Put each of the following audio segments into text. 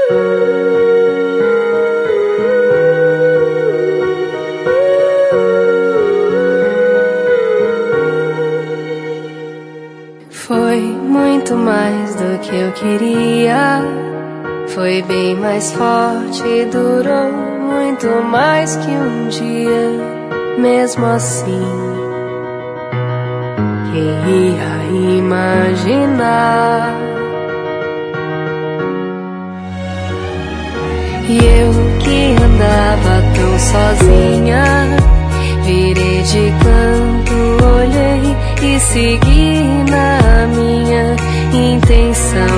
Foi muito mais do que eu queria. Foi bem mais forte e durou muito mais que um dia. Mesmo assim, quem ia imaginar? E eu que andava tão sozinha, virei de canto, olhei e segui na minha intenção.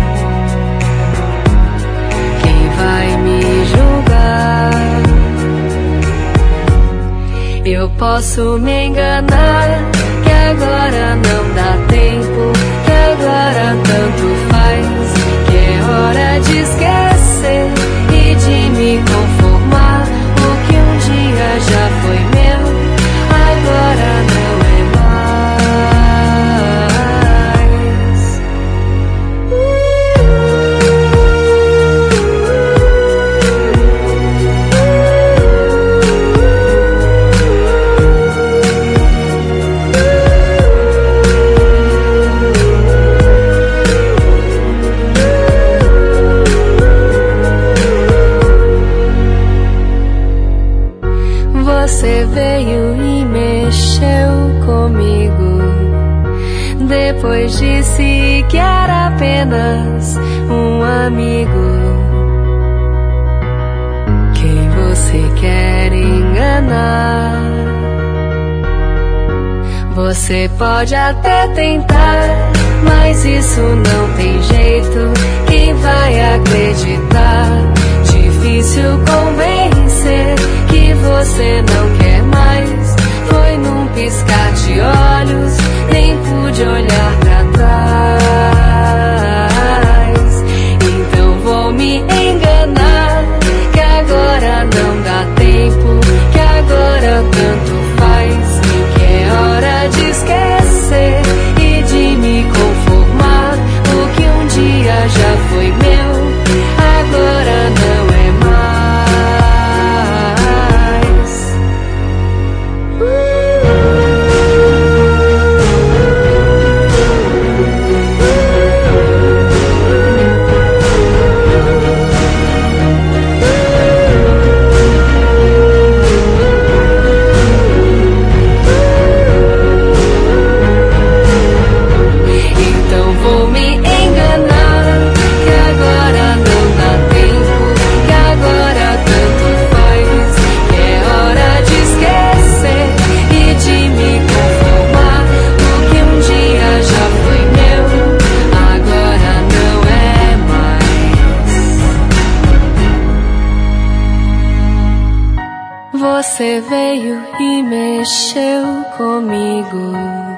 Quem vai me julgar? Eu posso me enganar, que agora não dá tempo, que agora tanto faz, que é hora de esquecer e de me conformar. O que um dia já foi meu, agora não é Você veio e mexeu comigo. Depois disse que era apenas um amigo. Quem você quer enganar? Você pode até tentar, mas isso não tem jeito. Quem vai acreditar? Difícil convencer que você não quer mais. Foi num piscar de olhos, nem pude olhar pra trás. Então vou me enganar, que agora não dá tempo, que agora tanto faz, que é hora de esquecer e de me conformar. O que um dia já foi meu, agora não é mais. Então vou me enganar, que agora não dá tempo, que agora tanto faz, que é hora de esquecer e de me conformar. O que um dia já foi meu, agora não é mais. Você veio e mexeu comigo.